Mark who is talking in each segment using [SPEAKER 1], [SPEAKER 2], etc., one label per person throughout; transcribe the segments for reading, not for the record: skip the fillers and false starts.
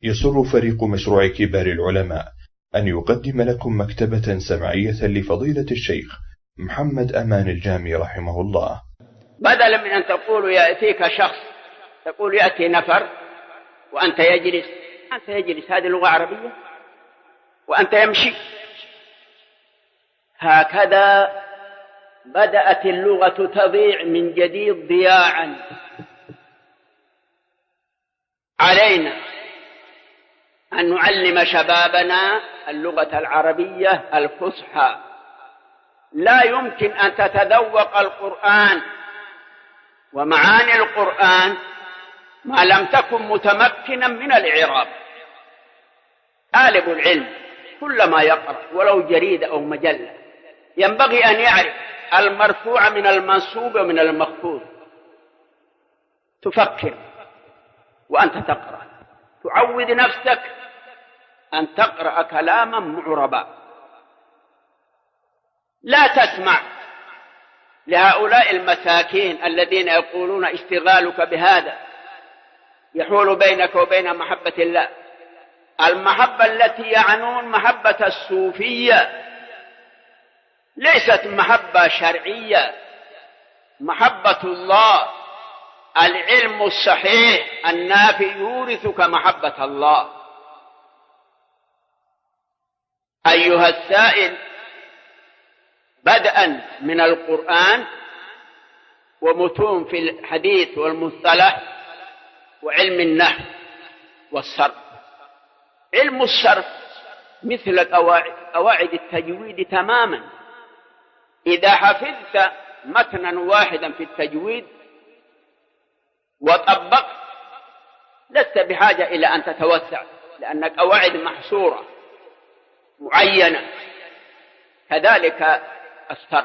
[SPEAKER 1] يسر فريق مشروع كبار العلماء أن يقدم لكم مكتبة سمعية لفضيلة الشيخ محمد أمان الجامي رحمه الله.
[SPEAKER 2] بدلا من أن تقول يأتيك شخص، تقول يأتي نفر وأنت يجلس. أنت يجلس، هذه لغة عربية، وأنت يمشي. هكذا بدأت اللغة تضيع من جديد ضياعا. علينا أن نعلم شبابنا اللغة العربية الفصحى. لا يمكن أن تتذوق القرآن ومعاني القرآن ما لم تكن متمكنا من الإعراب. طالب العلم كلما يقرأ ولو جريدة أو مجلة ينبغي أن يعرف المرفوع من المنصوب ومن المخفوض. تفكر وأنت تقرأ، تعود نفسك أن تقرأ كلاما معربا. لا تسمع لهؤلاء المساكين الذين يقولون اشتغالك بهذا يحول بينك وبين محبة الله. المحبة التي يعنون محبة الصوفية، ليست محبة شرعية، محبة الله. العلم الصحيح النافع يورثك محبة الله. أيها السائل، بدءا من القرآن ومتون في الحديث والمصطلح وعلم النحو والصرف. علم الصرف مثل قواعد التجويد تماما. إذا حفظت متنا واحدا في التجويد وطبقت لست بحاجة إلى أن تتوسع، لأن قواعد محصورة معينة. كذلك الصرف،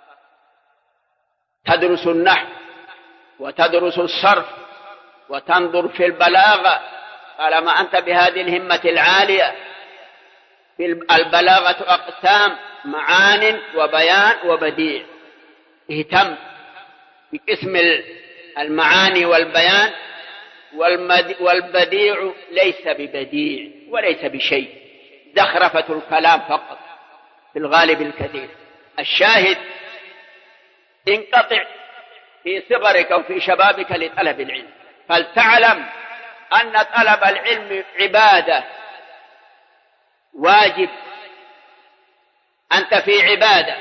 [SPEAKER 2] تدرس النحو وتدرس الصرف وتنظر في البلاغة طالما أنت بهذه الهمة العالية. في البلاغة أقسام: معان وبيان وبديع. اهتم بقسم المعاني والبيان. والبديع ليس ببديع وليس بشيء، زخرفة الكلام فقط في الغالب الكثير. الشاهد، انقطع في صغرك وفي شبابك لطلب العلم، فلتعلم أن طلب العلم عبادة، واجب. أنت في عبادة،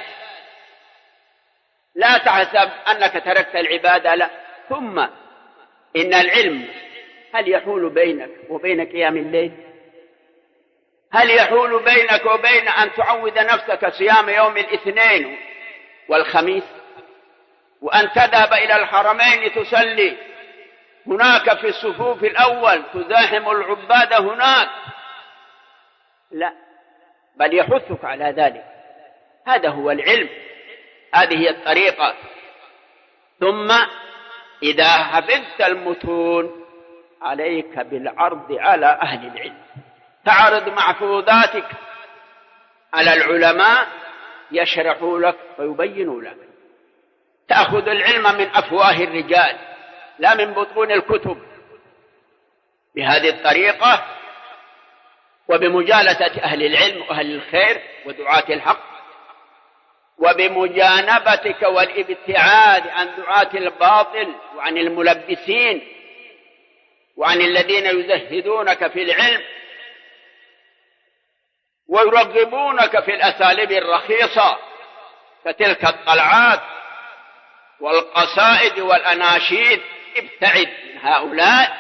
[SPEAKER 2] لا تحسب أنك تركت العبادة، لا. ثم إن العلم هل يحول بينك وبين قيام الليل؟ هل يحول بينك وبين أن تعود نفسك صيام يوم الاثنين والخميس، وأن تذهب إلى الحرمين تصلي هناك في الصفوف الأول تزاحم العباد هناك؟ لا، بل يحثك على ذلك. هذا هو العلم، هذه هي الطريقة. ثم إذا حفظت المتون عليك بالعرض على أهل العلم. تعرض محفوظاتك على العلماء يشرحوا لك ويبينوا لك. تأخذ العلم من أفواه الرجال لا من بطون الكتب. بهذه الطريقة وبمجالسة أهل العلم وأهل الخير ودعاة الحق، وبمجانبتك والابتعاد عن دعاة الباطل وعن الملبسين وعن الذين يزهدونك في العلم ويرغبونك في الأساليب الرخيصة كتلك الطلعات والقصائد والأناشيد. ابتعد من هؤلاء.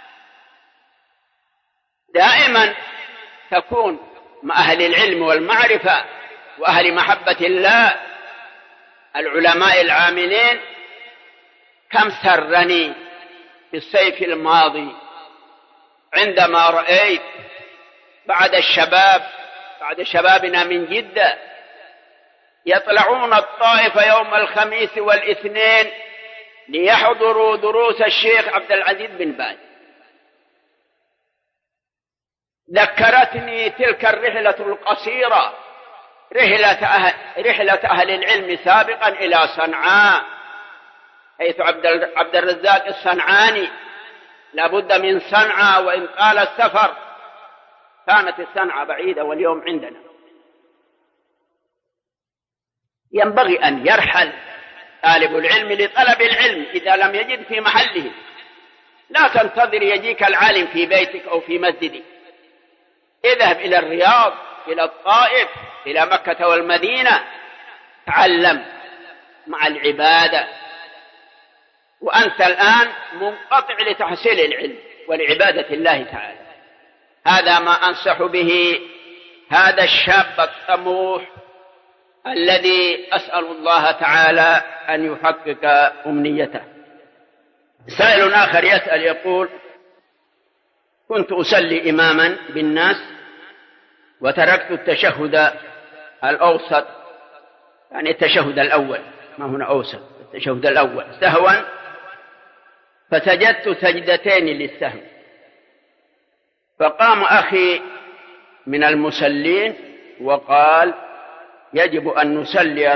[SPEAKER 2] دائما تكون مع أهل العلم والمعرفة وأهل محبة الله. العلماء العاملين كم سرني في الصيف الماضي عندما رأيت بعد شبابنا من جدة يطلعون الطائف يوم الخميس والاثنين ليحضروا دروس الشيخ عبد العزيز بن باز. ذكرتني تلك الرحلة القصيرة، رحلة أهل العلم سابقا إلى صنعاء، حيث عبد الرزاق الصنعاني لابد من صنعاء وإن طال السفر. كانت الصنعاء بعيدة واليوم عندنا. ينبغي أن يرحل طالب العلم لطلب العلم إذا لم يجد في محله. لا تنتظر يجيك العالم في بيتك أو في مسجدك. اذهب إلى الرياض، إلى الطائف، إلى مكة والمدينة، تعلم مع العبادة. وأنت الآن منقطع لتحصيل العلم ولعبادة الله تعالى. هذا ما أنصح به هذا الشاب الطموح الذي أسأل الله تعالى أن يحقق أمنيته. سائل آخر يسأل يقول: كنت أصلي إماما بالناس وتركت التشهد الأوسط، يعني التشهد الأول، ما هنا أوسط، التشهد الأول سهوا، فسجدت سجدتين للسهو، فقام أخي من المصلين وقال: يجب أن نصلي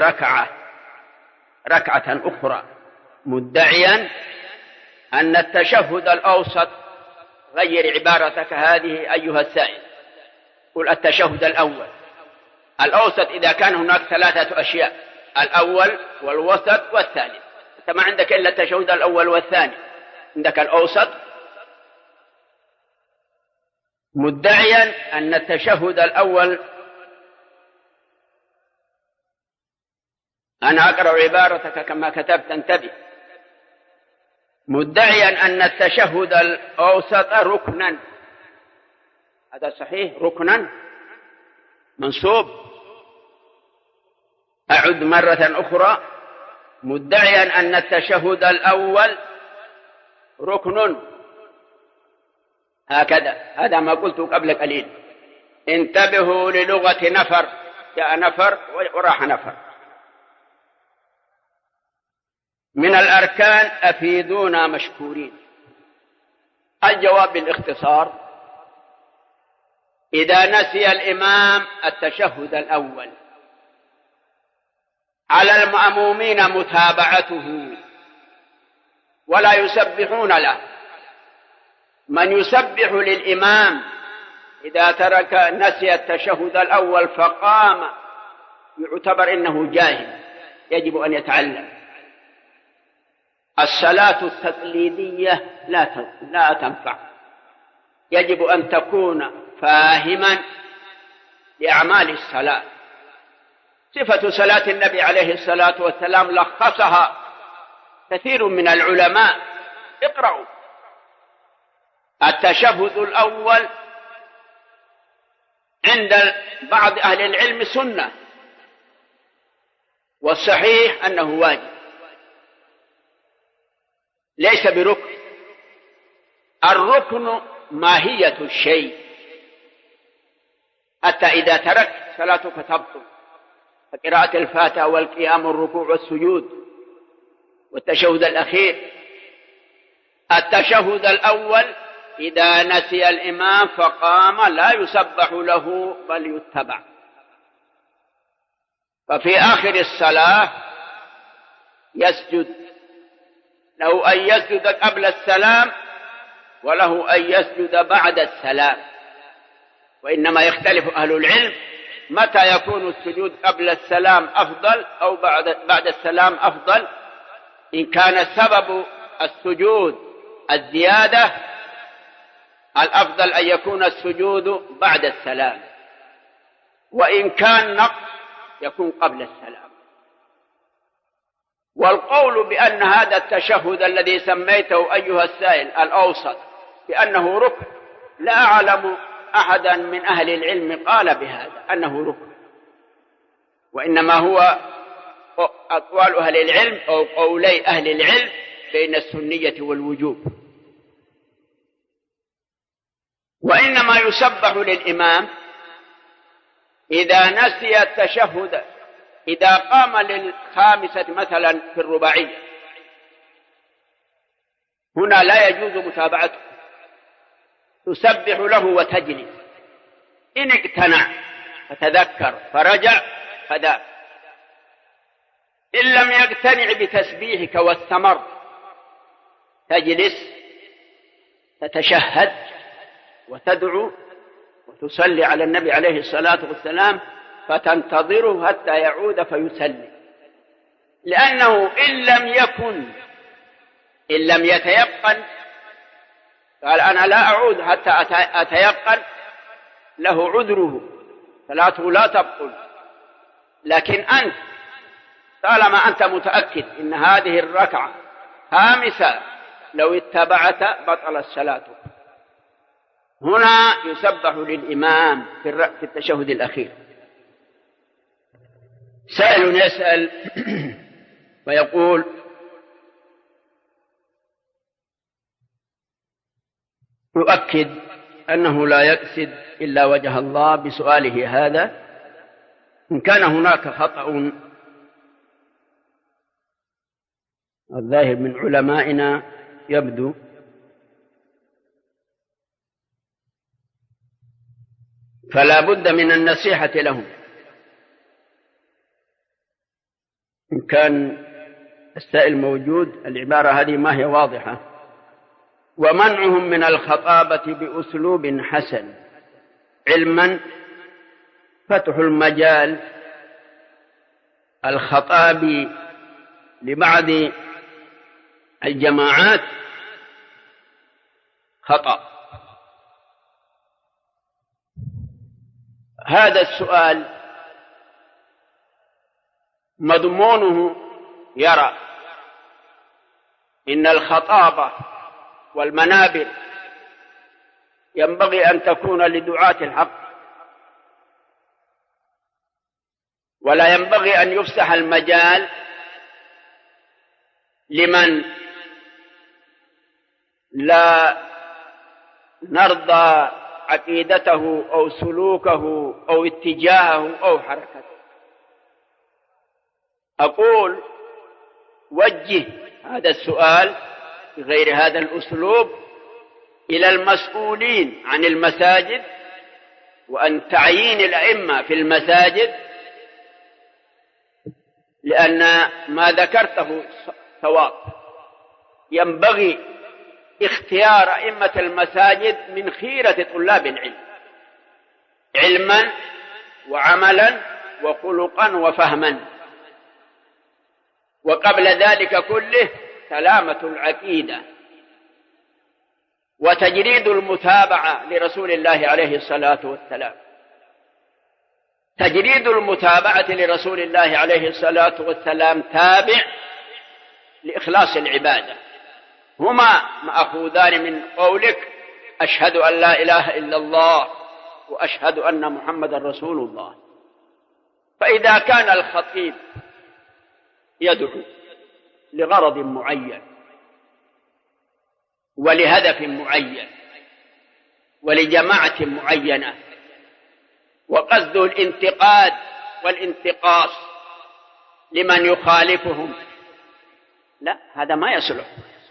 [SPEAKER 2] ركعة أخرى، مدعيا أن التشهد الأوسط، غير عبارتك هذه أيها السائل، قل التشهد الأول. الأوسط إذا كان هناك 3 أشياء: الأول والوسط والثاني. أنت ما عندك إلا التشهد الأول والثاني، عندك الأوسط. مدعيا أن التشهد الأول، أنا أقرأ عبارتك كما كتبت، انتبه، مدعيا أن التشهد الأوسط ركنا. هذا صحيح، ركنا منصوب. أعد مرة أخرى: مدعيا أن التشهد الأول ركن. هكذا، هذا ما قلت قبل قليل. انتبهوا للغة نفر، جاء نفر وراح نفر. من الأركان أفيدونا مشكورين. الجواب بالاختصار: إذا نسي الإمام التشهد الأول على المأمومين متابعته ولا يسبحون له. من يسبح للإمام إذا نسي التشهد الأول فقام يعتبر إنه جاهل، يجب أن يتعلم. الصلاة التقليدية لا تنفع، يجب أن تكون فاهما لأعمال الصلاة. صفة صلاة النبي عليه الصلاة والسلام لخصها كثير من العلماء. اقرأوا: التشهد الأول عند بعض أهل العلم سنة، والصحيح أنه واجب، ليس بركن. الركن ماهية الشيء، حتى إذا تركت صلاتك تبطل. فقراءة الفاتحة والقيام والركوع والسجود والتشهد الأخير. التشهد الأول إذا نسي الإمام فقام لا يسبح له بل يتبع. ففي آخر الصلاة يسجد، له أن يسجد قبل السلام وله أن يسجد بعد السلام. وإنما يختلف أهل العلم متى يكون السجود قبل السلام أفضل أو بعد السلام أفضل. إن كان سبب السجود الزيادة، الأفضل أن يكون السجود بعد السلام، وإن كان نقص يكون قبل السلام. والقول بأن هذا التشهد الذي سميته أيها السائل الأوسط بأنه ركن، لا أعلم أحدا من أهل العلم قال بهذا أنه ركن، وإنما هو أقوال أهل العلم أو قولي أهل العلم بين السنية والوجوب. وإنما يسبح للإمام إذا نسي التشهد، إذا قام للخامسة مثلا في الرباعية، هنا لا يجوز متابعته، تسبح له وتجلس. إن اقتنع فتذكر فرجع فذاك. إن لم يقتنع بتسبيحك واستمر تجلس تتشهد وتدعو وتصلي على النبي عليه الصلاة والسلام، فتنتظره حتى يعود فيسلم، لأنه إن لم يتيقن قال أنا لا أعود حتى أتيقن، له عذره، صلاته لا تبطل. لكن أنت طالما أنت متأكد إن هذه الركعة خامسة لو اتبعت بطل الصلاة. هنا يسبح للإمام في التشهد الأخير. سائل يسأل ويقول: يؤكد أنه لا يقصد إلا وجه الله بسؤاله هذا. إن كان هناك خطأ الظاهر من علمائنا يبدو، فلا بد من النصيحة لهم. إن كان السائل موجود العبارة هذه ما هي واضحة. ومنعهم من الخطابة بأسلوب حسن، علما فتح المجال الخطاب لبعض الجماعات خطأ. هذا السؤال مضمونه يرى إن الخطابة والمنابر ينبغي أن تكون لدعاة الحق، ولا ينبغي أن يفسح المجال لمن لا نرضى عقيدته أو سلوكه أو اتجاهه أو حركته. أقول وجه هذا السؤال بغير هذا الأسلوب إلى المسؤولين عن المساجد، وأن تعيين الأئمة في المساجد، لأن ما ذكرته صواب. ينبغي اختيار أئمة المساجد من خيرة طلاب العلم، علما وعملا وخلقا وفهما، وقبل ذلك كله سلامة العقيدة وتجريد المتابعة لرسول الله عليه الصلاة والسلام. تجريد المتابعة لرسول الله عليه الصلاة والسلام تابع لإخلاص العبادة، هما مأخوذان من قولك أشهد أن لا إله إلا الله وأشهد أن محمد رسول الله. فإذا كان الخطيب يدعو لغرض معين ولهدف معين ولجماعة معينة، وقصده الانتقاد والانتقاص لمن يخالفهم، لا، هذا ما يصلح.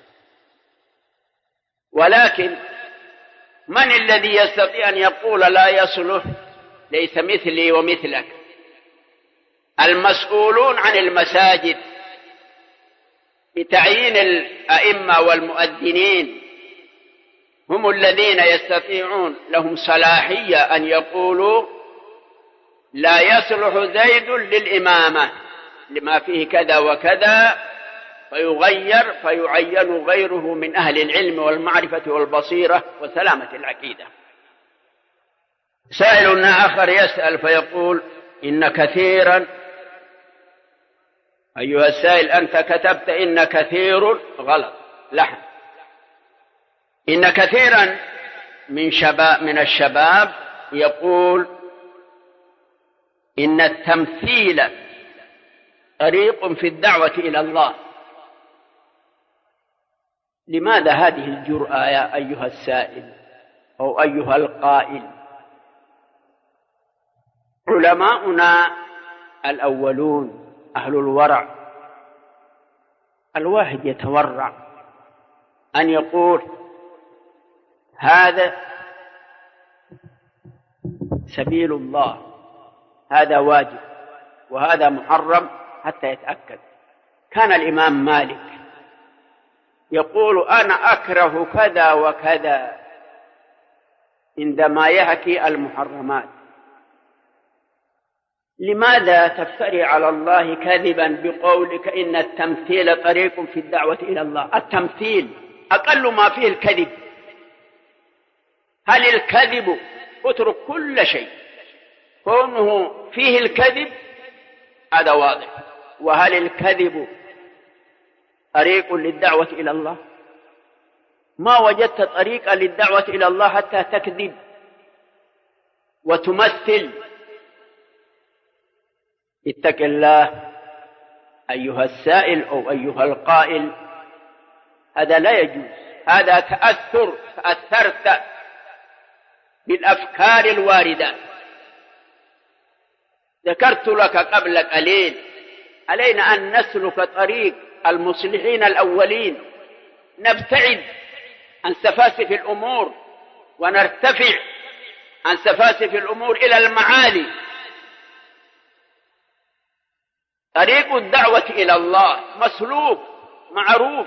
[SPEAKER 2] ولكن من الذي يستطيع أن يقول لا يصلح؟ ليس مثلي ومثلك. المسؤولون عن المساجد بتعيين الأئمة والمؤذنين هم الذين يستطيعون، لهم صلاحية أن يقولوا لا يصلح زيد للإمامة لما فيه كذا وكذا، فيغير فيعين غيره من أهل العلم والمعرفة والبصيرة وسلامة العقيدة. سائل آخر يسأل فيقول: إن كثيرا، أيها السائل أنت كتبت إن كثير، غلط، لحن. إن كثيرا من الشباب يقول إن التمثيل طريق في الدعوة إلى الله. لماذا هذه الجرأة يا أيها السائل أو أيها القائل؟ علماؤنا الأولون أهل الورع، الواحد يتورع أن يقول هذا سبيل الله، هذا واجب وهذا محرم، حتى يتأكد. كان الإمام مالك يقول أنا أكره كذا وكذا عندما يحكي المحرمات. لماذا تفتري على الله كذبا بقولك إن التمثيل طريق في الدعوة إلى الله؟ التمثيل أقل ما فيه الكذب. هل الكذب؟ اترك كل شيء، كونه فيه الكذب هذا واضح. وهل الكذب طريق للدعوة إلى الله؟ ما وجدت طريقا للدعوة إلى الله حتى تكذب وتمثل. اتق الله أيها السائل أو أيها القائل، هذا لا يجوز. هذا تأثرت بالأفكار الواردة. ذكرت لك قبل قليل علينا أن نسلك طريق المصلحين الأولين، نبتعد عن سفاسف الأمور ونرتفع عن سفاسف الأمور إلى المعالي. طريق الدعوة إلى الله مسلوك معروف.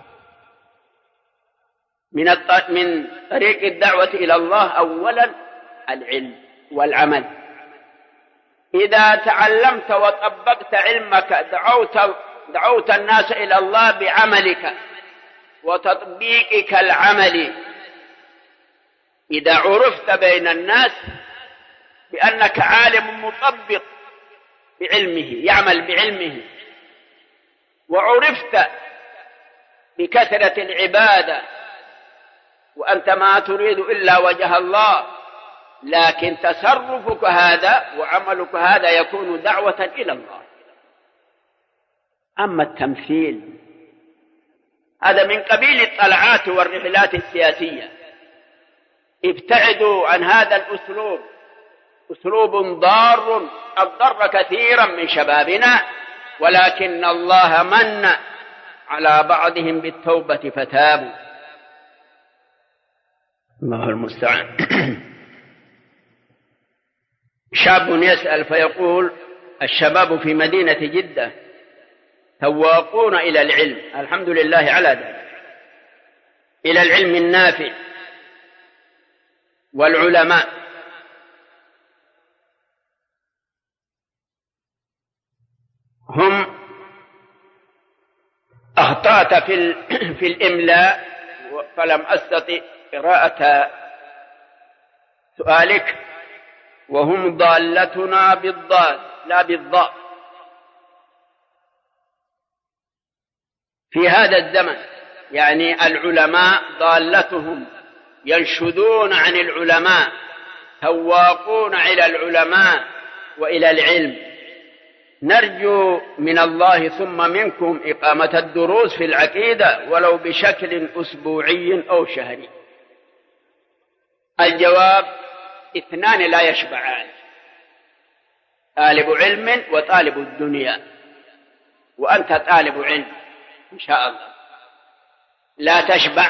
[SPEAKER 2] من طريق الدعوة إلى الله أولا العلم والعمل. إذا تعلمت وطبقت علمك دعوت الناس إلى الله بعملك وتطبيقك العملي. إذا عرفت بين الناس بأنك عالم مطبق بعلمه يعمل بعلمه، وعرفت بكثرة العبادة وأنت ما تريد إلا وجه الله، لكن تصرفك هذا وعملك هذا يكون دعوة إلى الله. أما التمثيل هذا من قبيل الطلعات والرحلات السياسية. ابتعدوا عن هذا الأسلوب، أسلوب ضار قد ضر كثيرا من شبابنا، ولكن الله من على بعضهم بالتوبة فتابوا. الله المستعان. شاب يسأل فيقول: الشباب في مدينة جدة تواقون إلى العلم، الحمد لله على ذلك، إلى العلم النافع والعلماء، هم أخطأت في الإملاء فلم أستطع قراءة سؤالك، وهم ضالتنا بالضاد لا بالضاء. في هذا الزمن يعني العلماء ضالتهم، ينشدون عن العلماء، تواقون إلى العلماء وإلى العلم. نرجو من الله ثم منكم إقامة الدروس في العقيدة ولو بشكل أسبوعي أو شهري. الجواب: اثنان لا يشبعان، طالب علم وطالب الدنيا، وأنت طالب علم إن شاء الله لا تشبع،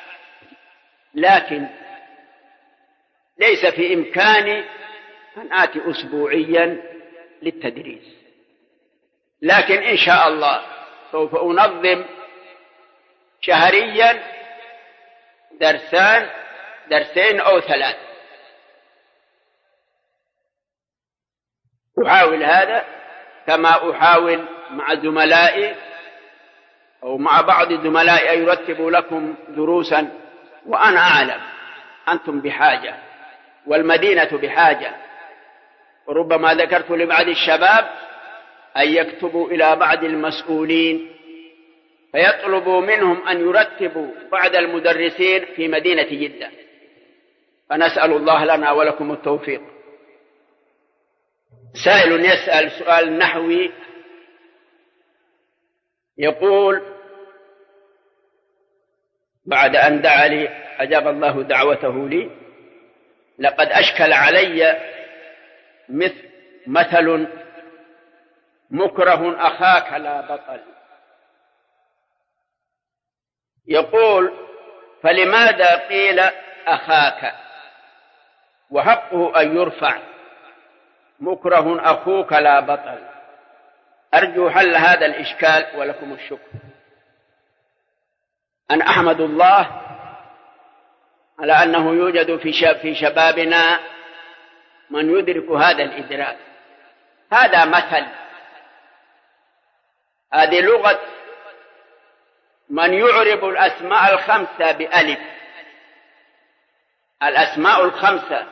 [SPEAKER 2] لكن ليس في إمكاني أن آتي أسبوعيا للتدريس، لكن إن شاء الله سوف أنظم شهريا درسين أو 3. أحاول هذا كما أحاول مع زملائي أو مع بعض زملائي أن يرتبوا لكم دروسا، وأنا أعلم أنتم بحاجة والمدينة بحاجة. وربما ذكرت لبعض الشباب أن يكتبوا إلى بعض المسؤولين فيطلبوا منهم أن يرتبوا بعض المدرسين في مدينة جدة، فنسأل الله لنا ولكم التوفيق. سائل يسأل سؤال نحوي يقول: بعد أن دعا لي أجاب الله دعوته لي، لقد أشكل علي مثل مكره أخاك لا بطل. يقول: فلماذا قيل أخاك وحقه أن يرفع؟ مكره أخوك لا بطل. أرجو حل هذا الإشكال ولكم الشكر. أن أحمد الله على أنه يوجد في شبابنا من يدرك هذا الإدراك. هذا مثل، هذه لغة من يعرب الأسماء الخمسة بألف. الأسماء الخمسة: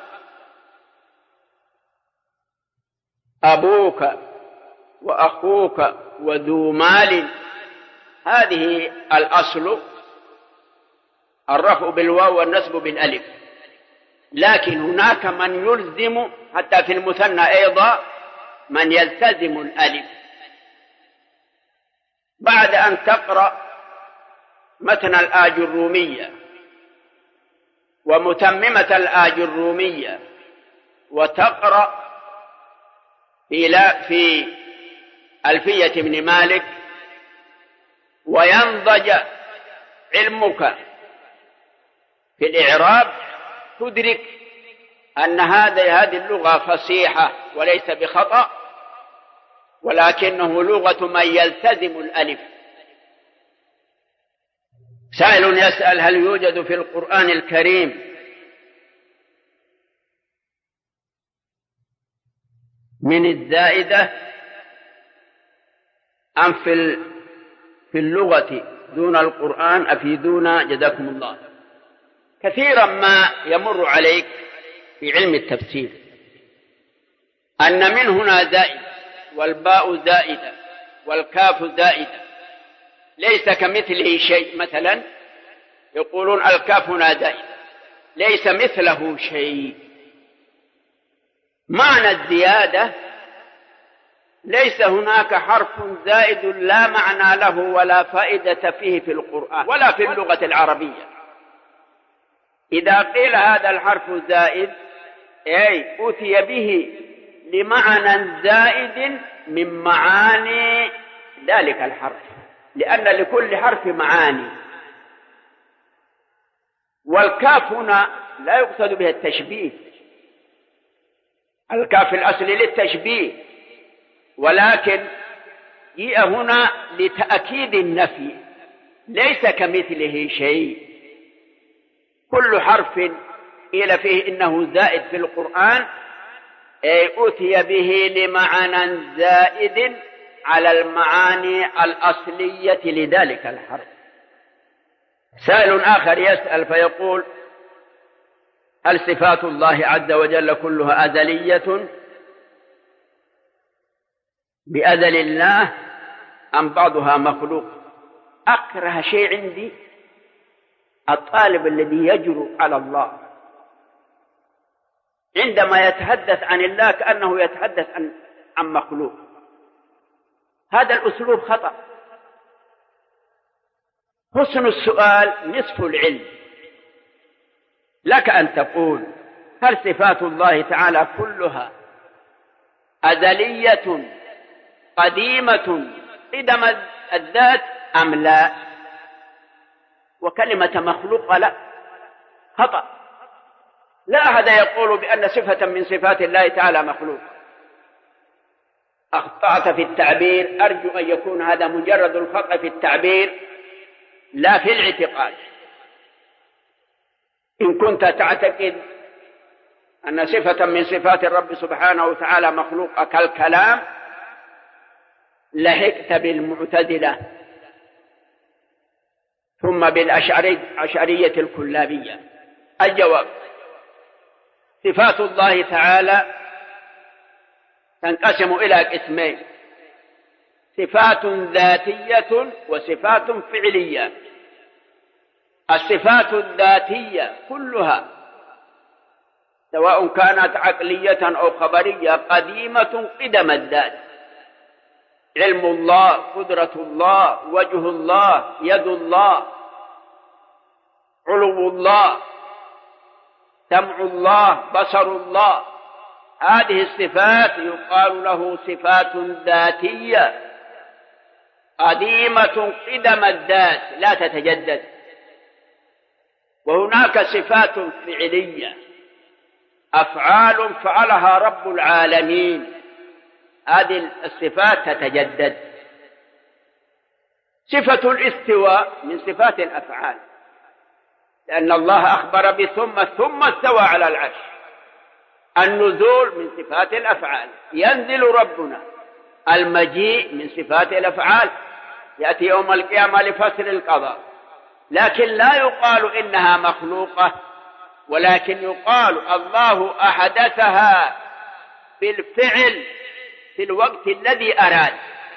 [SPEAKER 2] أبوك وأخوك وذو مال، هذه الأصل الرفع بالواو والنسب بالألف. لكن هناك من يلزم حتى في المثنى أيضا من يلتزم الألف. بعد أن تقرأ متن الآجرومية ومتممة الآجرومية وتقرأ في ألفية ابن مالك وينضج علمك في الإعراب، تدرك أن هذه اللغة فصيحة وليس بخطأ، ولكنه لغة من يلتزم الألف. سائل يسأل: هل يوجد في القرآن الكريم من الزائدة أم في اللغة دون القرآن؟ أفيدونا جزاكم الله. كثيرا ما يمر عليك في علم التفسير أن من هنا زائد، والباء زائدة، والكاف زائدة، ليس كمثله شيء. مثلا يقولون الكاف هنا زائدة، ليس مثله شيء. معنى الزيادة: ليس هناك حرف زائد لا معنى له ولا فائدة فيه في القرآن ولا في اللغة العربية. إذا قيل هذا الحرف زائد، أي أتي به لمعنى زائد من معاني ذلك الحرف، لأن لكل حرف معاني. والكاف هنا لا يقصد بها التشبيه، الكاف الأصلي للتشبيه، ولكن جاء هنا لتأكيد النفي، ليس كمثله شيء. كل حرف قيل فيه إنه زائد في القرآن أتي به لمعنى زائد على المعاني الأصلية لذلك الحرف. سائل آخر يسأل فيقول: هل صفات الله عز وجل كلها أزلية بأزل الله أم بعضها مخلوق؟ أكره شيء عندي الطالب الذي يجرؤ على الله عندما يتحدث عن الله كأنه يتحدث عن مخلوق. هذا الأسلوب خطأ. حسن السؤال نصف العلم. لك أن تقول: هل صفات الله تعالى كلها أزلية قديمة قدم الذات أم لا؟ وكلمة مخلوق لا، خطأ. لا أحد يقول بأن صفة من صفات الله تعالى مخلوق. أخطأت في التعبير، أرجو أن يكون هذا مجرد الخطأ في التعبير لا في الاعتقاد. إن كنت تعتقد أن صفة من صفات الرب سبحانه وتعالى مخلوق كالكلام لحقت بالمعتزلة ثم بالأشعرية الكلابية. الجواب: صفات الله تعالى تنقسم إلى قسمين: صفات ذاتية وصفات فعلية. الصفات الذاتية كلها سواء كانت عقلية أو خبرية قديمة قدم الذات. علم الله، قدرة الله، وجه الله، يد الله، علو الله، سمع الله، بصر الله، هذه الصفات يقال له صفات ذاتية قديمة قدم الذات لا تتجدد. وهناك صفات فعلية، أفعال فعلها رب العالمين، هذه الصفات تتجدد. صفة الاستواء من صفات الأفعال، لأن الله أخبر ثم استوى على العرش. النزول من صفات الأفعال، ينزل ربنا. المجيء من صفات الأفعال، يأتي يوم القيامة لفصل القضاء. لكن لا يقال إنها مخلوقة، ولكن يقال الله أحدثها بالفعل في الوقت الذي أراد.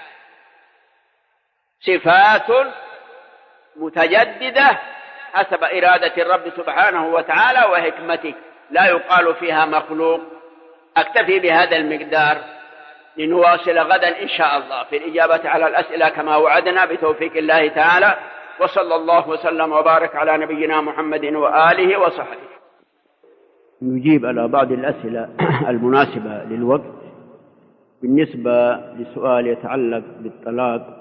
[SPEAKER 2] صفات متجددة حسب إرادة الرب سبحانه وتعالى وحكمته، لا يقال فيها مخلوق. أكتفي بهذا المقدار، لنواصل غدا إن شاء الله في الإجابة على الأسئلة كما وعدنا بتوفيق الله تعالى. وصلى الله وسلم وبارك على نبينا محمد وآله وصحبه. نجيب على بعض الأسئلة المناسبة للوقت. بالنسبة لسؤال يتعلق بالطلاق،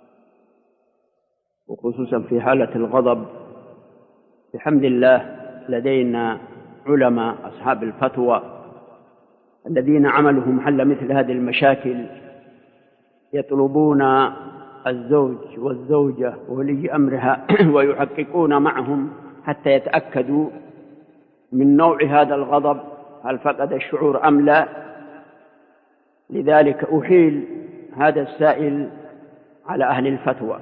[SPEAKER 2] وخصوصا في حالة الغضب، بحمد الله لدينا علماء أصحاب الفتوى الذين عملهم حل مثل هذه المشاكل، يطلبون الزوج والزوجة وولي أمرها ويحققون معهم حتى يتأكدوا من نوع هذا الغضب، هل فقد الشعور أم لا. لذلك أحيل هذا السائل على أهل الفتوى.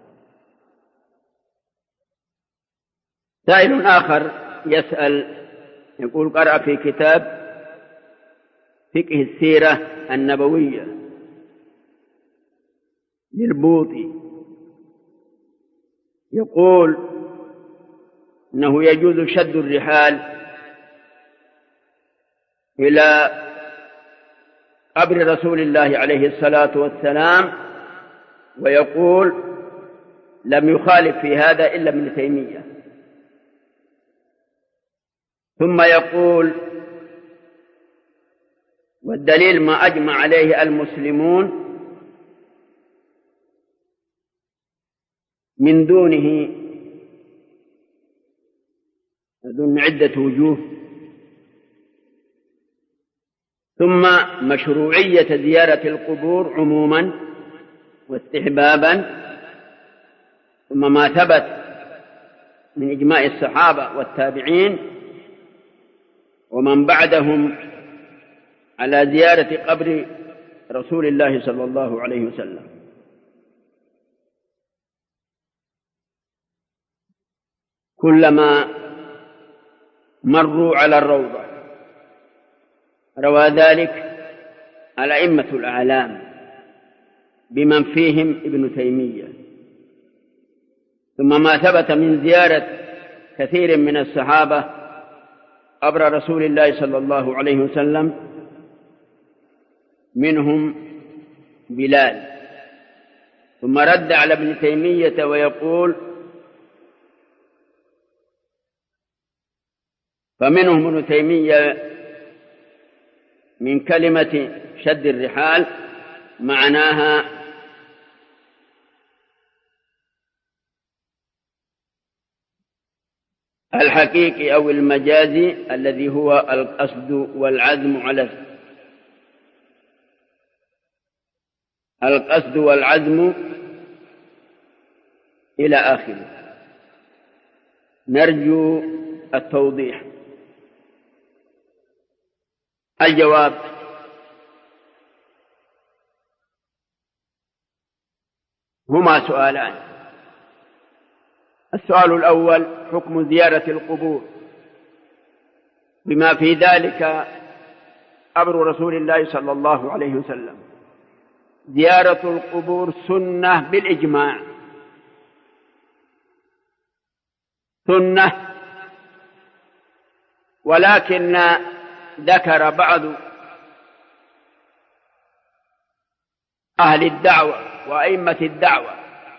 [SPEAKER 2] سائل آخر يسأل يقول: قرأ في كتاب فقه السيرة النبوية للبوطي يقول إنه يجوز شد الرحال إلى قبر رسول الله عليه الصلاة والسلام، ويقول لم يخالف في هذا إلا ابن تيمية. ثم يقول: والدليل ما أجمع عليه المسلمون من دونه دون عدة وجوه. ثم مشروعية زيارة القبور عموما واستحبابا، ثم ما ثبت من إجماع الصحابة والتابعين ومن بعدهم على زيارة قبر رسول الله صلى الله عليه وسلم. كلما مروا على الروضة روى ذلك الأئمة الأعلام بمن فيهم ابن تيمية. ثم ما ثبت من زيارة كثير من الصحابة قبر رسول الله صلى الله عليه وسلم، منهم بلال. ثم رد على ابن تيمية ويقول: فمنهم ابن تيمية من كلمة شد الرحال معناها الحقيقي أو المجازي الذي هو القصد والعزم على القصد والعزم إلى آخره. نرجو التوضيح. الجواب: هما سؤالان. السؤال الأول: حكم زيارة القبور، بما في ذلك قبر رسول الله صلى الله عليه وسلم. زيارة القبور سنة بالإجماع، سنة، ولكن ذكر بعض أهل الدعوة وأئمة الدعوة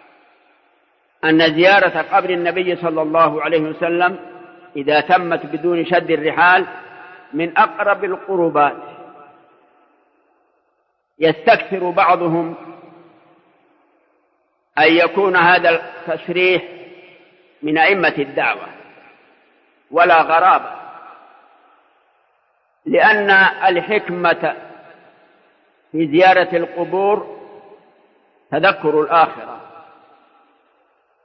[SPEAKER 2] أن زيارة قبر النبي صلى الله عليه وسلم إذا تمت بدون شد الرحال من أقرب القربات. يستكثر بعضهم أن يكون هذا التصريح من أئمة الدعوة، ولا غرابة، لأن الحكمة في زيارة القبور تذكر الآخرة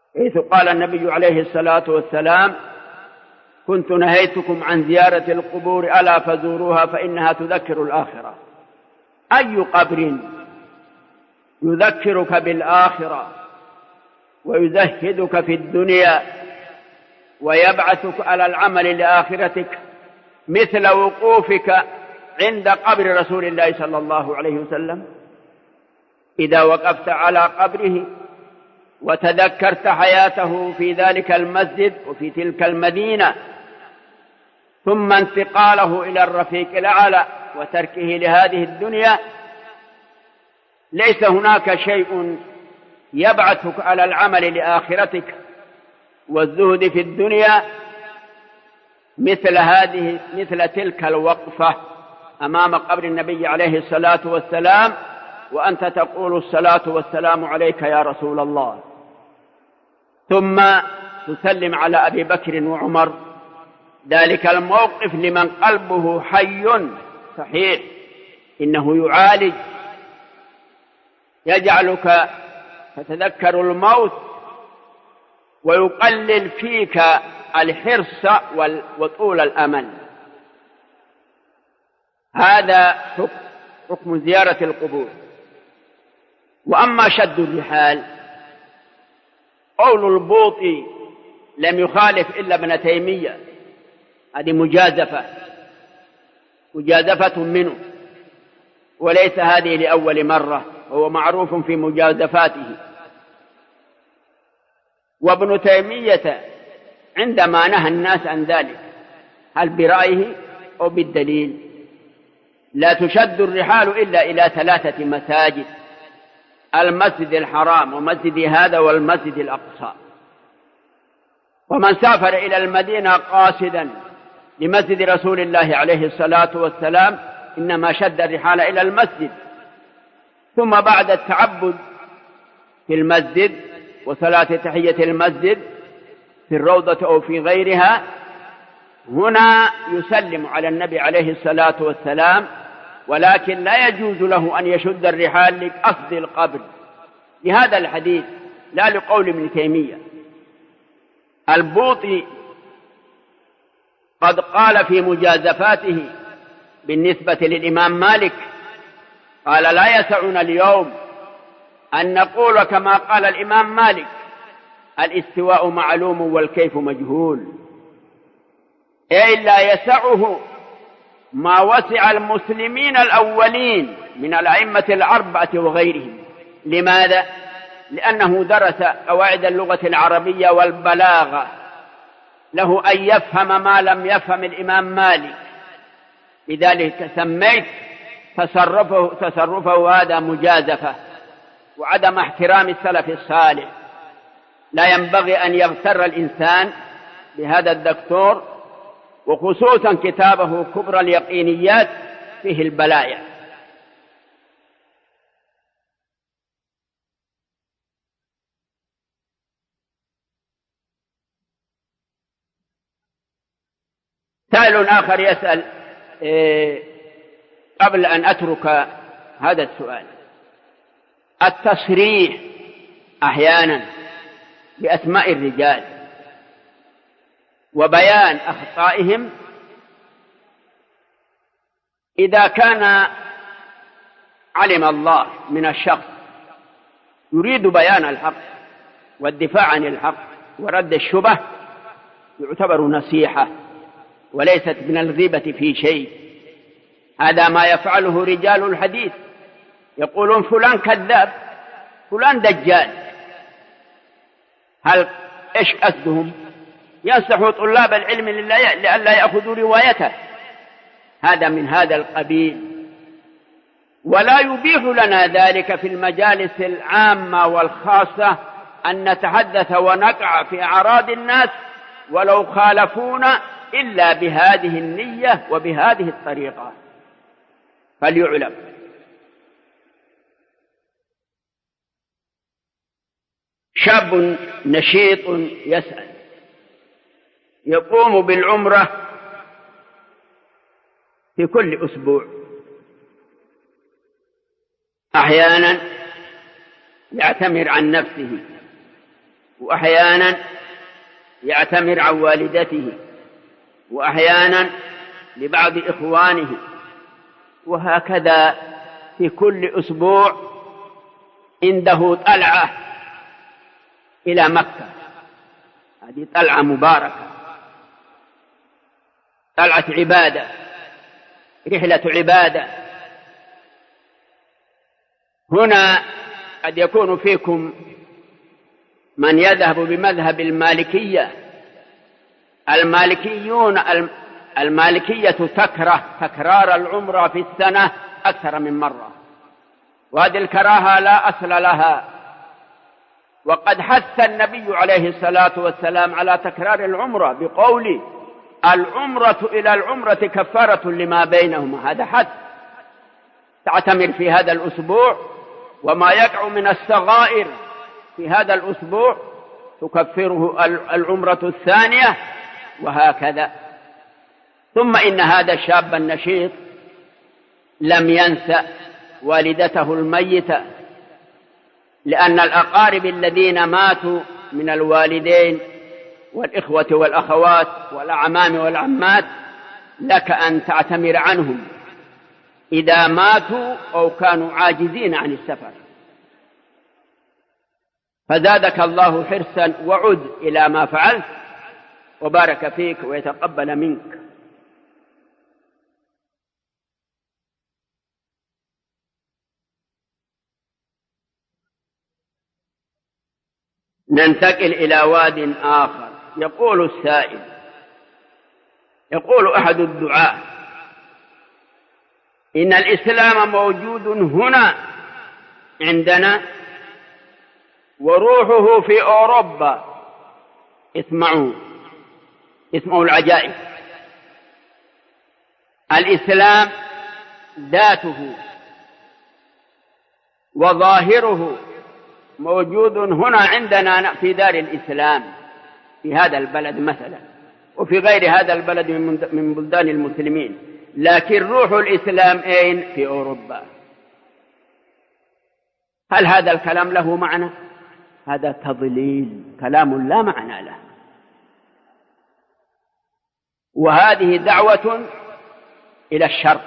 [SPEAKER 2] حيث قال النبي عليه الصلاة والسلام: كنت نهيتكم عن زيارة القبور ألا فزوروها فإنها تذكر الآخرة. أي قبر يذكرك بالآخرة ويزهدك في الدنيا ويبعثك على العمل لآخرتك مثل وقوفك عند قبر رسول الله صلى الله عليه وسلم؟ إذا وقفت على قبره وتذكرت حياته في ذلك المسجد وفي تلك المدينة، ثم انتقاله إلى الرفيق الأعلى وتركه لهذه الدنيا، ليس هناك شيء يبعثك على العمل لآخرتك والزهد في الدنيا مثل تلك الوقفة أمام قبر النبي عليه الصلاة والسلام وأنت تقول: الصلاة والسلام عليك يا رسول الله، ثم تسلم على أبي بكر وعمر. ذلك الموقف لمن قلبه حي صحيح إنه يعالج، يجعلك تتذكر الموت ويقلل فيك الحرص وطول الأمل. هذا حكم زيارة القبور. وأما شد الرحال، قول البوطي لم يخالف إلا ابن تيمية، هذه مجازفة منه، وليس هذه لأول مرة، وهو معروف في مجازفاته. وابن تيمية عندما نهى الناس عن ذلك، هل برأيه أو بالدليل؟ لا تشد الرحال إلا إلى 3 مساجد: المسجد الحرام ومسجد هذا والمسجد الأقصى. ومن سافر إلى المدينة قاصدا لمسجد رسول الله عليه الصلاة والسلام إنما شد الرحال إلى المسجد، ثم بعد التعبد في المسجد وصلاة تحية المسجد في الروضة أو في غيرها، هنا يسلم على النبي عليه الصلاة والسلام، ولكن لا يجوز له أن يشد الرحال لقصد القبر لهذا الحديث، لا لقول ابن تيمية. البوطي قد قال في مجازفاته بالنسبة للإمام مالك، قال: لا يسعنا اليوم أن نقول كما قال الإمام مالك: الاستواء معلوم والكيف مجهول، إلا يسعه ما وسع المسلمين الأولين من الأئمة الأربعة وغيرهم. لماذا؟ لأنه درس قواعد اللغة العربية والبلاغة، له أن يفهم ما لم يفهم الإمام مالك، لذلك سميت تصرفه هذا مجازفة وعدم احترام السلف الصالح. لا ينبغي أن يغتر الإنسان بهذا الدكتور، وخصوصا كتابه كبرى اليقينيات فيه البلايا. سائل آخر يسأل قبل أن أترك هذا السؤال: التصريح أحيانا بأسماء الرجال وبيان أخطائهم إذا كان علم الله من الشخص يريد بيان الحق والدفاع عن الحق ورد الشبه، يعتبر نصيحة وليست من الغيبة في شيء. هذا ما يفعله رجال الحديث، يقولون فلان كذاب، فلان دجال. هل إيش قصدهم؟ ينصحوا طلاب العلم لئلا يأخذوا روايته. هذا من هذا القبيل، ولا يبيح لنا ذلك في المجالس العامة والخاصة أن نتحدث ونقع في أعراض الناس ولو خالفونا إلا بهذه النية وبهذه الطريقة. فليعلم. شاب نشيط يسأل: يقوم بالعمرة في كل أسبوع، أحيانا يعتمر عن نفسه وأحيانا يعتمر عن والدته، وأحيانا لبعض إخوانه، وهكذا في كل أسبوع عنده طلعة إلى مكة. هذه طلعة مباركة، طلعة عبادة، رحلة عبادة. هنا قد يكون فيكم من يذهب بمذهب المالكية. المالكية تكره تكرار العمرة في السنة أكثر من مرة، وهذه الكراهة لا أصل لها، وقد حث النبي عليه الصلاة والسلام على تكرار العمرة بقوله: العمرة إلى العمرة كفارة لما بينهما. هذا حث. تعتمر في هذا الأسبوع، وما يقع من الصغائر في هذا الأسبوع تكفره العمرة الثانية، وهكذا. ثم إن هذا الشاب النشيط لم ينسى والدته الميتة، لأن الأقارب الذين ماتوا من الوالدين والإخوة والأخوات والأعمام والعمات لك أن تعتمر عنهم إذا ماتوا أو كانوا عاجزين عن السفر. فزادك الله حرصا وعد إلى ما فعلت، وبارك فيك ويتقبل منك. ننتقل إلى واد آخر. يقول السائل، يقول أحد الدعاة: إن الإسلام موجود هنا عندنا وروحه في أوروبا. اسمعوا العجائب. الإسلام ذاته وظاهره موجود هنا عندنا في دار الإسلام في هذا البلد مثلا، وفي غير هذا البلد من بلدان المسلمين، لكن روح الإسلام أين؟ في أوروبا. هل هذا الكلام له معنى؟ هذا تضليل، كلام لا معنى له، وهذه دعوة إلى الشر.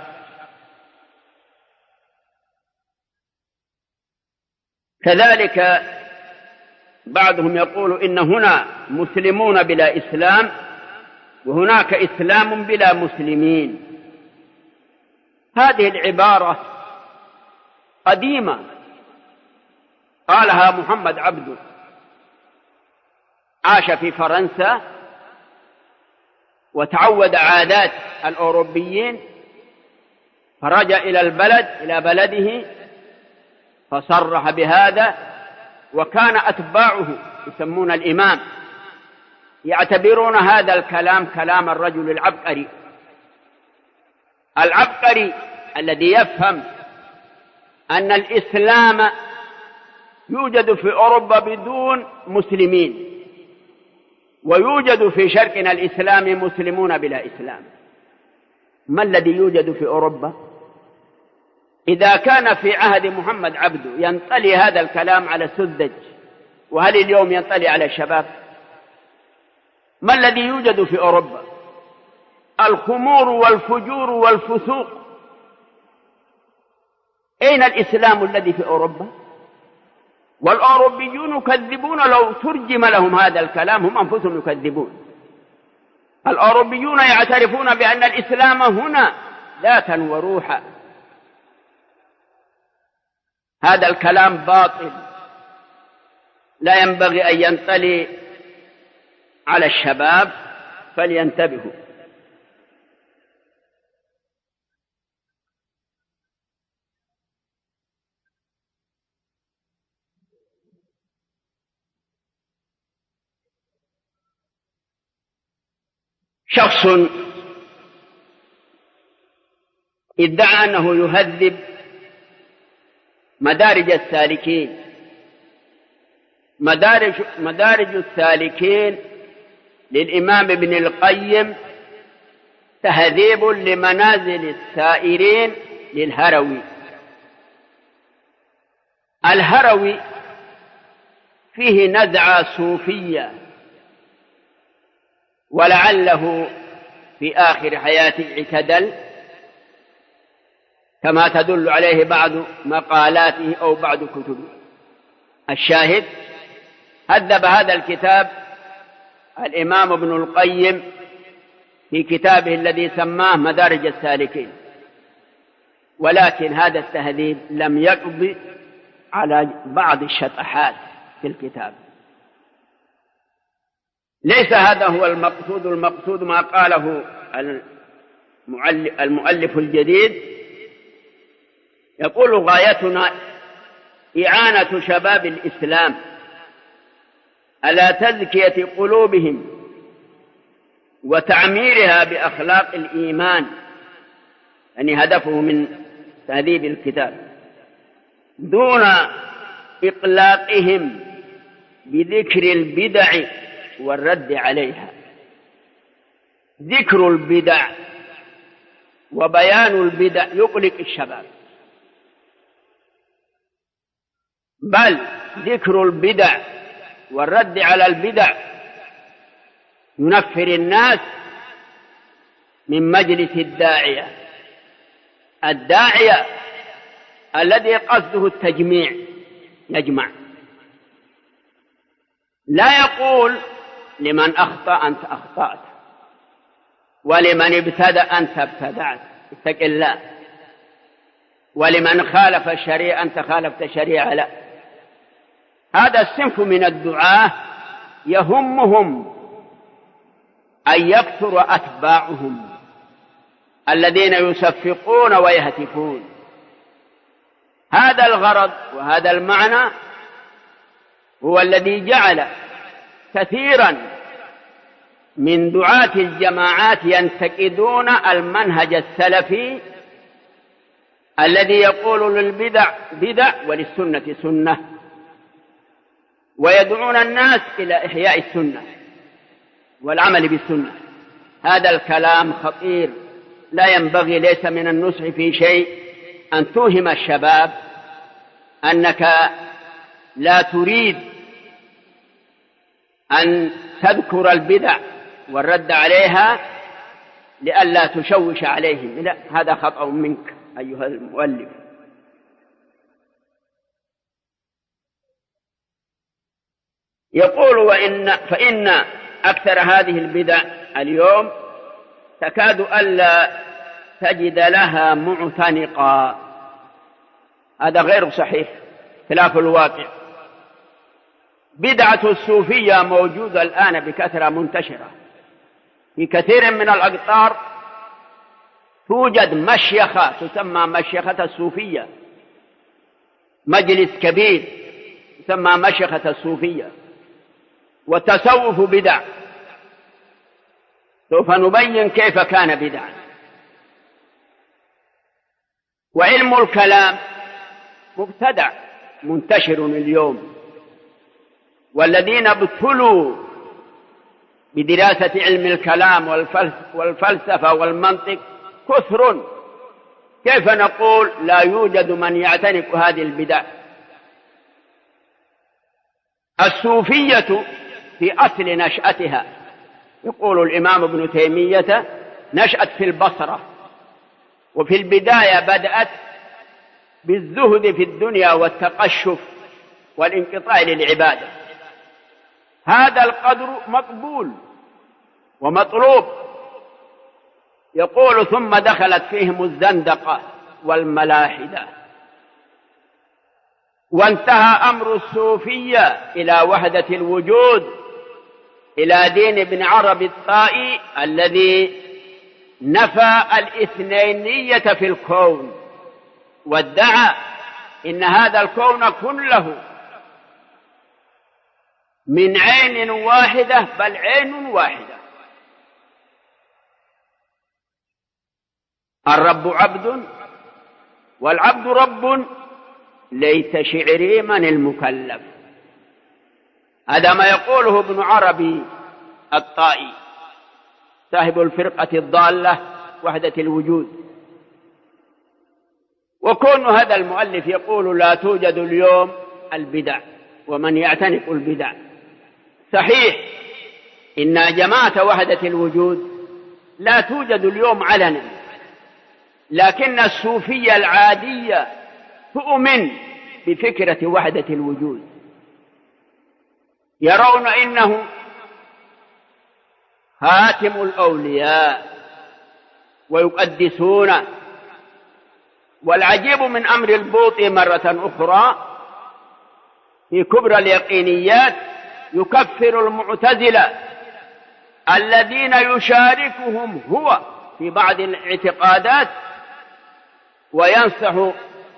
[SPEAKER 2] كذلك بعضهم يقول إن هنا مسلمون بلا إسلام، وهناك إسلام بلا مسلمين. هذه العبارة قديمة قالها محمد عبده، عاش في فرنسا وتعود عادات الأوروبيين، فرجع إلى بلده فصرح بهذا، وكان أتباعه يسمون الإمام يعتبرون هذا الكلام كلام الرجل العبقري الذي يفهم أن الإسلام يوجد في أوروبا بدون مسلمين، ويوجد في شرقنا الإسلامي مسلمون بلا إسلام. ما الذي يوجد في أوروبا؟ إذا كان في عهد محمد عبده ينطلي هذا الكلام على السذج، وهل اليوم ينطلي على الشباب؟ ما الذي يوجد في أوروبا؟ الخمور والفجور والفسوق. أين الإسلام الذي في أوروبا؟ والأوروبيون يكذبون، لو ترجم لهم هذا الكلام هم أنفسهم يكذبون. الأوروبيون يعترفون بأن الإسلام هنا ذاتا وروحا. هذا الكلام باطل، لا ينبغي أن ينطلي على الشباب، فلينتبهوا. شخص ادعى أنه يهذب مدارج السالكين. مدارج السالكين للإمام ابن القيم تهذيب لمنازل السائرين للهروي. الهروي فيه نزعة صوفية، ولعله في آخر حياته اعتدل كما تدل عليه بعض مقالاته أو بعض كتبه. الشاهد هذب هذا الكتاب الإمام ابن القيم في كتابه الذي سماه مدارج السالكين، ولكن هذا التهذيب لم يقض على بعض الشطحات في الكتاب. ليس هذا هو المقصود ما قاله المؤلف الجديد. يقول: غايتنا إعانة شباب الإسلام على تزكية قلوبهم وتعميرها بأخلاق الإيمان، يعني هدفه من تهذيب الكتاب، دون إقلاقهم بذكر البدع والرد عليها. ذكر البدع وبيان البدع يقلق الشباب، بل ذكر البدع والرد على البدع ينفر الناس من مجلس الداعية الذي قصده التجميع، يجمع، لا يقول لمن أخطأ أنت أخطأت، ولمن ابتدأ أنت ابتدعت اتق الله، ولمن خالف الشريعة أنت خالفت الشريعة. لا، هذا الصنف من الدعاة يهمهم أن يكثر أتباعهم الذين يصفقون ويهتفون. هذا الغرض وهذا المعنى هو الذي جعل كثيرا من دعاة الجماعات ينتقدون المنهج السلفي الذي يقول للبدع بدع وللسنة سنة، ويدعون الناس إلى إحياء السنة والعمل بالسنة. هذا الكلام خطير، لا ينبغي، ليس من النصح في شيء أن توهم الشباب أنك لا تريد أن تذكر البدع والرد عليها لئلا تشوش عليهم. لا، هذا خطأ منك أيها المؤلف. يقول: فإن أكثر هذه البدع اليوم تكاد ألا تجد لها معتنقا. هذا غير صحيح، خلاف الواقع. بدعة الصوفية موجودة الآن بكثرة، منتشرة في كثير من الأقطار. توجد مشيخة تسمى مشيخة الصوفية، مجلس كبير يسمى مشيخة الصوفية. والتصوف بدع، سوف نبين كيف كان بدعا. وعلم الكلام مبتدع منتشر اليوم، والذين ابتلوا بدراسة علم الكلام والفلسفة والمنطق كثر. كيف نقول لا يوجد من يعتنق هذه البدع؟ الصوفية في أصل نشأتها، يقول الإمام ابن تيمية، نشأت في البصرة، وفي البداية بدأت بالزهد في الدنيا والتقشف والانقطاع للعبادة. هذا القدر مقبول ومطلوب. يقول: ثم دخلت فيهم الزندقة والملاحدة، وانتهى أمر الصوفية إلى وحدة الوجود، إلى دين ابن عربي الطائي الذي نفى الاثنينية في الكون، وادعى إن هذا الكون كله من عين واحدة، بل عين واحدة. الرب عبد والعبد رب، ليس شعري من المكلف. هذا ما يقوله ابن عربي الطائي صاحب الفرقة الضالة وحدة الوجود. وكون هذا المؤلف يقول لا توجد اليوم البدع ومن يعتنق البدع. صحيح إن جماعة وحدة الوجود لا توجد اليوم علنا، لكن الصوفية العادية تؤمن بفكرة وحدة الوجود، يرون إنه خاتم الأولياء ويقدسونه. والعجيب من أمر البوطي مرة أخرى في كبرى اليقينيات يكفر المعتزلة الذين يشاركهم هو في بعض الاعتقادات، وينصح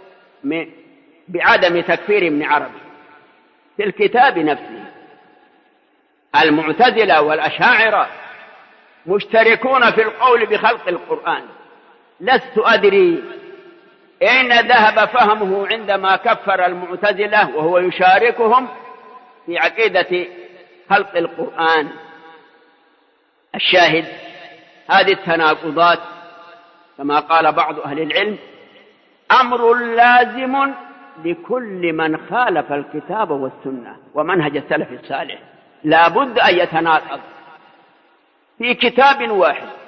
[SPEAKER 2] بعدم تكفير ابن عربي في الكتاب نفسه. المعتزلة والأشاعرة مشتركون في القول بخلق القرآن. لست أدري أين ذهب فهمه عندما كفر المعتزلة وهو يشاركهم في عقيدة خلق القرآن. الشاهد هذه التناقضات كما قال بعض أهل العلم أمر لازم لكل من خالف الكتاب والسنة ومنهج السلف الصالح، لا بد أن يتناقض في كتاب واحد